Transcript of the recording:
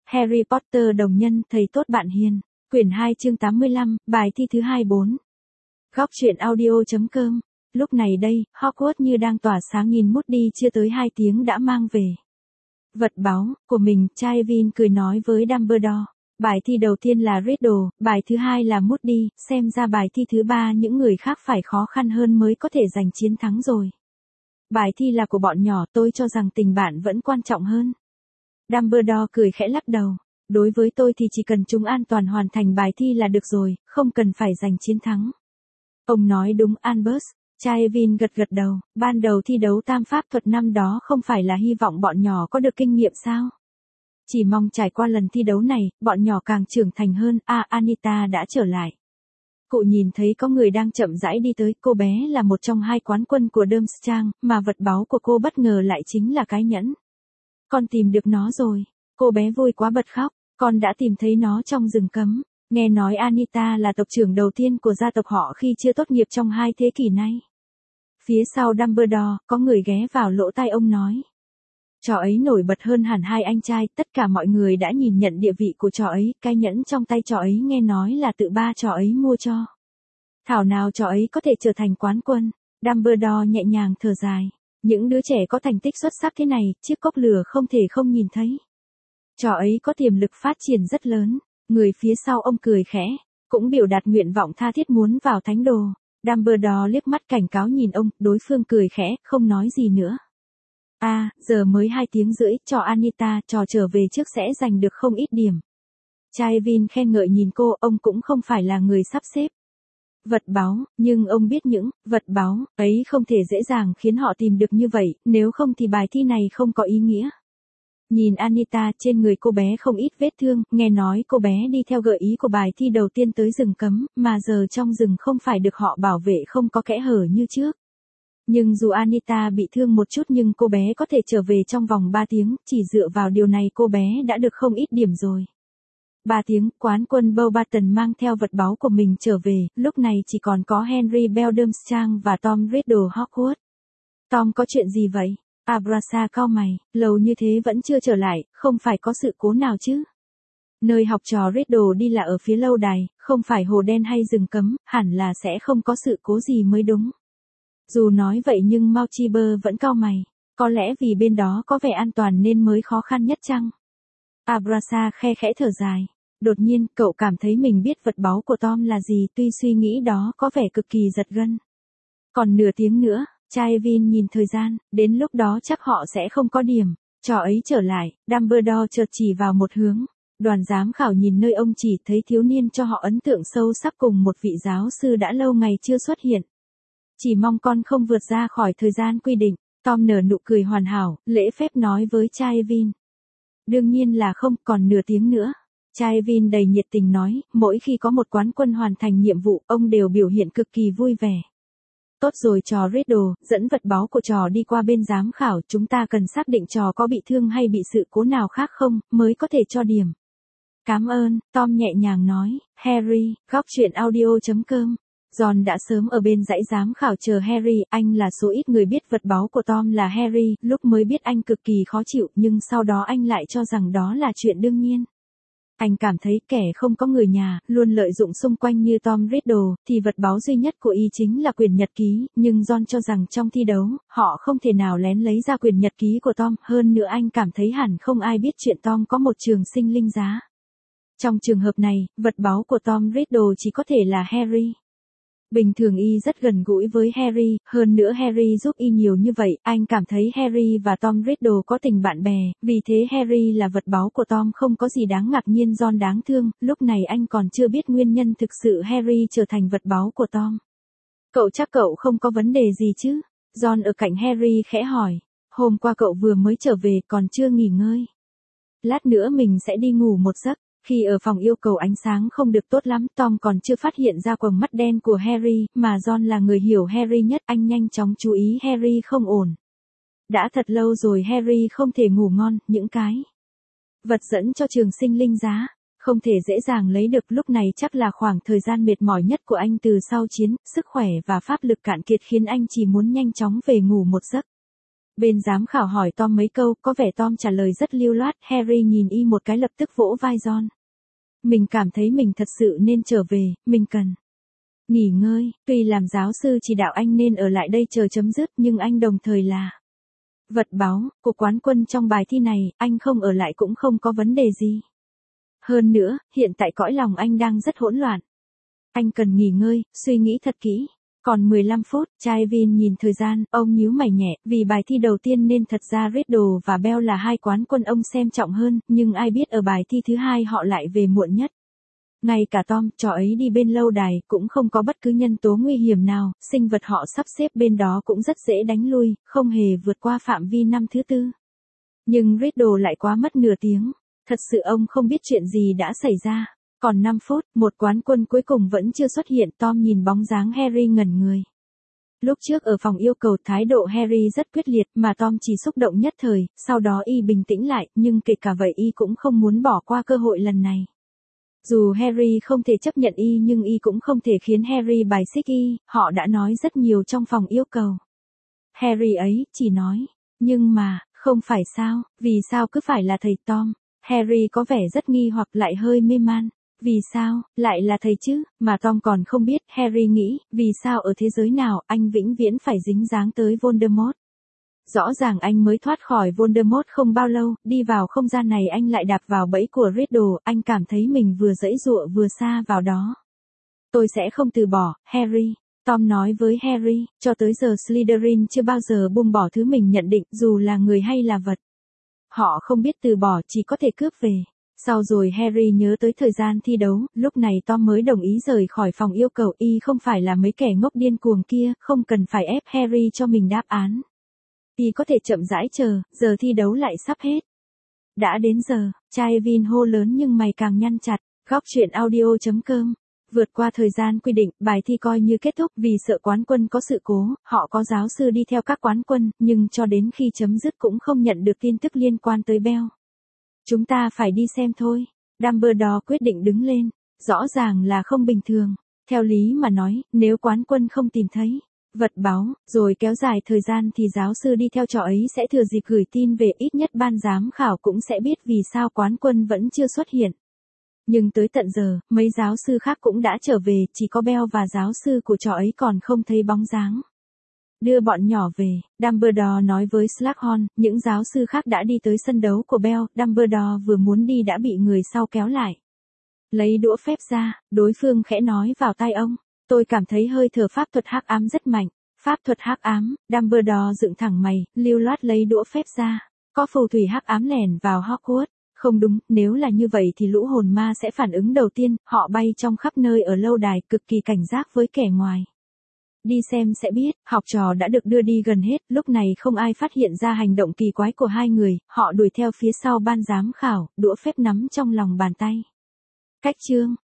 Harry Potter đồng nhân, thầy tốt bạn hiền. Quyển 2 chương 85, bài thi thứ 24. Góc truyện audio.com. Lúc này đây, Hogwarts như đang tỏa sáng, nhìn Moody chưa tới 2 tiếng đã mang về vật báu của mình. Charvin cười nói với Dumbledore. Bài thi đầu tiên là Riddle, bài thứ hai là Moody, xem ra bài thi thứ ba những người khác phải khó khăn hơn mới có thể giành chiến thắng rồi. Bài thi là của bọn nhỏ, tôi cho rằng tình bạn vẫn quan trọng hơn. Dumbledore cười khẽ lắc đầu. Đối với tôi thì chỉ cần chúng an toàn hoàn thành bài thi là được rồi, không cần phải giành chiến thắng. Ông nói đúng, Albus. Charvin gật gật đầu. Ban đầu thi đấu tam pháp thuật năm đó không phải là hy vọng bọn nhỏ có được kinh nghiệm sao? Chỉ mong trải qua lần thi đấu này, bọn nhỏ càng trưởng thành hơn. Anita đã trở lại. Cụ nhìn thấy có người đang chậm rãi đi tới, cô bé là một trong 2 quán quân của Durmstrang, mà vật báu của cô bất ngờ lại chính là cái nhẫn. Con tìm được nó rồi. Cô bé vui quá bật khóc. Con đã tìm thấy nó trong rừng cấm. Nghe nói Anita là tộc trưởng đầu tiên của gia tộc họ khi chưa tốt nghiệp trong 2 thế kỷ nay. Phía sau Dumbledore, có người ghé vào lỗ tai ông nói. Trò ấy nổi bật hơn hẳn 2 anh trai, tất cả mọi người đã nhìn nhận địa vị của trò ấy, cái nhẫn trong tay trò ấy nghe nói là tự ba trò ấy mua cho. Thảo nào trò ấy có thể trở thành quán quân. Dumbledore nhẹ nhàng thở dài. Những đứa trẻ có thành tích xuất sắc thế này, chiếc cốc lửa không thể không nhìn thấy. Trò ấy có tiềm lực phát triển rất lớn. Người phía sau ông cười khẽ, cũng biểu đạt nguyện vọng tha thiết muốn vào thánh đồ. Dumbledore liếc mắt cảnh cáo nhìn ông, đối phương cười khẽ, không nói gì nữa. Giờ mới 2 tiếng rưỡi, trò Anita, trò trở về trước sẽ giành được không ít điểm. Charvin khen ngợi nhìn cô, ông cũng không phải là người sắp xếp vật báu, nhưng ông biết những vật báu ấy không thể dễ dàng khiến họ tìm được như vậy, nếu không thì bài thi này không có ý nghĩa. Nhìn Anita, trên người cô bé không ít vết thương, nghe nói cô bé đi theo gợi ý của bài thi đầu tiên tới rừng cấm, mà giờ trong rừng không phải được họ bảo vệ không có kẽ hở như trước. Nhưng dù Anita bị thương một chút nhưng cô bé có thể trở về trong vòng 3 tiếng, chỉ dựa vào điều này cô bé đã được không ít điểm rồi. 3 tiếng, quán quân Beauxbaton mang theo vật báu của mình trở về, lúc này chỉ còn có Henry Durmstrang và Tom Riddle Hogwarts. Tom có chuyện gì vậy? Abrasa cau mày, lâu như thế vẫn chưa trở lại, không phải có sự cố nào chứ? Nơi học trò Riddle đi là ở phía lâu đài, không phải hồ đen hay rừng cấm, hẳn là sẽ không có sự cố gì mới đúng. Dù nói vậy nhưng Mouchiber vẫn cau mày, có lẽ vì bên đó có vẻ an toàn nên mới khó khăn nhất chăng? Abrasa khe khẽ thở dài. Đột nhiên, cậu cảm thấy mình biết vật báu của Tom là gì, tuy suy nghĩ đó có vẻ cực kỳ giật gân. Còn nửa tiếng nữa. Charvin nhìn thời gian, đến lúc đó chắc họ sẽ không có điểm. Trò ấy trở lại, Dumbledore chợt chỉ vào một hướng. Đoàn giám khảo nhìn nơi ông chỉ thấy thiếu niên cho họ ấn tượng sâu sắc cùng một vị giáo sư đã lâu ngày chưa xuất hiện. Chỉ mong con không vượt ra khỏi thời gian quy định. Tom nở nụ cười hoàn hảo, lễ phép nói với Charvin. Đương nhiên là không, còn nửa tiếng nữa. Charvin đầy nhiệt tình nói, mỗi khi có một quán quân hoàn thành nhiệm vụ, ông đều biểu hiện cực kỳ vui vẻ. Tốt rồi trò Riddle, dẫn vật báu của trò đi qua bên giám khảo, chúng ta cần xác định trò có bị thương hay bị sự cố nào khác không, mới có thể cho điểm. Cảm ơn, Tom nhẹ nhàng nói. Harry, góc truyện audio.com. Ron đã sớm ở bên dãy giám khảo chờ Harry, anh là số ít người biết vật báu của Tom là Harry, lúc mới biết anh cực kỳ khó chịu, nhưng sau đó anh lại cho rằng đó là chuyện đương nhiên. Anh cảm thấy kẻ không có người nhà, luôn lợi dụng xung quanh như Tom Riddle, thì vật báu duy nhất của y chính là quyển nhật ký, nhưng Ron cho rằng trong thi đấu, họ không thể nào lén lấy ra quyển nhật ký của Tom, hơn nữa anh cảm thấy hẳn không ai biết chuyện Tom có một trường sinh linh giá. Trong trường hợp này, vật báu của Tom Riddle chỉ có thể là Harry. Bình thường y rất gần gũi với Harry, hơn nữa Harry giúp y nhiều như vậy, anh cảm thấy Harry và Tom Riddle có tình bạn bè, vì thế Harry là vật báu của Tom không có gì đáng ngạc nhiên. Ron đáng thương, lúc này anh còn chưa biết nguyên nhân thực sự Harry trở thành vật báu của Tom. Cậu chắc cậu không có vấn đề gì chứ? Ron ở cạnh Harry khẽ hỏi, hôm qua cậu vừa mới trở về còn chưa nghỉ ngơi. Lát nữa mình sẽ đi ngủ một giấc. Khi ở phòng yêu cầu ánh sáng không được tốt lắm, Tom còn chưa phát hiện ra quầng mắt đen của Harry, mà Ron là người hiểu Harry nhất, anh nhanh chóng chú ý Harry không ổn. Đã thật lâu rồi Harry không thể ngủ ngon, những cái vật dẫn cho trường sinh linh giá, không thể dễ dàng lấy được, lúc này chắc là khoảng thời gian mệt mỏi nhất của anh từ sau chiến, sức khỏe và pháp lực cạn kiệt khiến anh chỉ muốn nhanh chóng về ngủ một giấc. Bên giám khảo hỏi Tom mấy câu, có vẻ Tom trả lời rất lưu loát, Harry nhìn y một cái lập tức vỗ vai Ron. Mình cảm thấy mình thật sự nên trở về, mình cần nghỉ ngơi, tuy làm giáo sư chỉ đạo anh nên ở lại đây chờ chấm dứt nhưng anh đồng thời là vật báu của quán quân trong bài thi này, anh không ở lại cũng không có vấn đề gì. Hơn nữa, hiện tại cõi lòng anh đang rất hỗn loạn. Anh cần nghỉ ngơi, suy nghĩ thật kỹ. Còn 15 phút, Charvin nhìn thời gian, ông nhíu mày nhẹ, vì bài thi đầu tiên nên thật ra Riddle và Bell là hai quán quân ông xem trọng hơn, nhưng ai biết ở bài thi thứ hai họ lại về muộn nhất. Ngay cả Tom, trò ấy đi bên lâu đài, cũng không có bất cứ nhân tố nguy hiểm nào, sinh vật họ sắp xếp bên đó cũng rất dễ đánh lui, không hề vượt qua phạm vi năm thứ tư. Nhưng Riddle lại quá mất nửa tiếng, thật sự ông không biết chuyện gì đã xảy ra. Còn 5 phút, một quán quân cuối cùng vẫn chưa xuất hiện, Tom nhìn bóng dáng Harry ngẩn người. Lúc trước ở phòng yêu cầu thái độ Harry rất quyết liệt mà Tom chỉ xúc động nhất thời, sau đó y bình tĩnh lại, nhưng kể cả vậy y cũng không muốn bỏ qua cơ hội lần này. Dù Harry không thể chấp nhận y nhưng y cũng không thể khiến Harry bài xích y, họ đã nói rất nhiều trong phòng yêu cầu. Harry ấy, chỉ nói, nhưng mà, không phải sao, vì sao cứ phải là thầy Tom? Harry có vẻ rất nghi hoặc lại hơi mê man. Vì sao, lại là thầy chứ, mà Tom còn không biết, Harry nghĩ, vì sao ở thế giới nào anh vĩnh viễn phải dính dáng tới Voldemort. Rõ ràng anh mới thoát khỏi Voldemort không bao lâu, đi vào không gian này anh lại đạp vào bẫy của Riddle, anh cảm thấy mình vừa giãy giụa vừa sa vào đó. Tôi sẽ không từ bỏ, Harry. Tom nói với Harry, cho tới giờ Slytherin chưa bao giờ buông bỏ thứ mình nhận định, dù là người hay là vật. Họ không biết từ bỏ, chỉ có thể cướp về. Sau rồi Harry nhớ tới thời gian thi đấu, lúc này Tom mới đồng ý rời khỏi phòng yêu cầu, y không phải là mấy kẻ ngốc điên cuồng kia, không cần phải ép Harry cho mình đáp án. Y có thể chậm rãi chờ, giờ thi đấu lại sắp hết. Đã đến giờ, Charvin hô lớn nhưng mày càng nhăn chặt, góc truyện audio.com. Vượt qua thời gian quy định, bài thi coi như kết thúc vì sợ quán quân có sự cố, họ có giáo sư đi theo các quán quân, nhưng cho đến khi chấm dứt cũng không nhận được tin tức liên quan tới Bell. Chúng ta phải đi xem thôi. Dumbledore quyết định đứng lên. Rõ ràng là không bình thường. Theo lý mà nói, nếu quán quân không tìm thấy vật báu, rồi kéo dài thời gian thì giáo sư đi theo trò ấy sẽ thừa dịp gửi tin về, ít nhất ban giám khảo cũng sẽ biết vì sao quán quân vẫn chưa xuất hiện. Nhưng tới tận giờ, mấy giáo sư khác cũng đã trở về, chỉ có Bell và giáo sư của trò ấy còn không thấy bóng dáng. Đưa bọn nhỏ về, Dumbledore nói với Slughorn, những giáo sư khác đã đi tới sân đấu của Bell, Dumbledore vừa muốn đi đã bị người sau kéo lại. Lấy đũa phép ra, đối phương khẽ nói vào tai ông, tôi cảm thấy hơi thở pháp thuật hắc ám rất mạnh. Pháp thuật hắc ám, Dumbledore dựng thẳng mày, lưu loát lấy đũa phép ra. Có phù thủy hắc ám lẻn vào Hogwarts. Không đúng, nếu là như vậy thì lũ hồn ma sẽ phản ứng đầu tiên, họ bay trong khắp nơi ở lâu đài, cực kỳ cảnh giác với kẻ ngoài. Đi xem sẽ biết, học trò đã được đưa đi gần hết, lúc này không ai phát hiện ra hành động kỳ quái của hai người, họ đuổi theo phía sau ban giám khảo, đũa phép nắm trong lòng bàn tay. Cách chương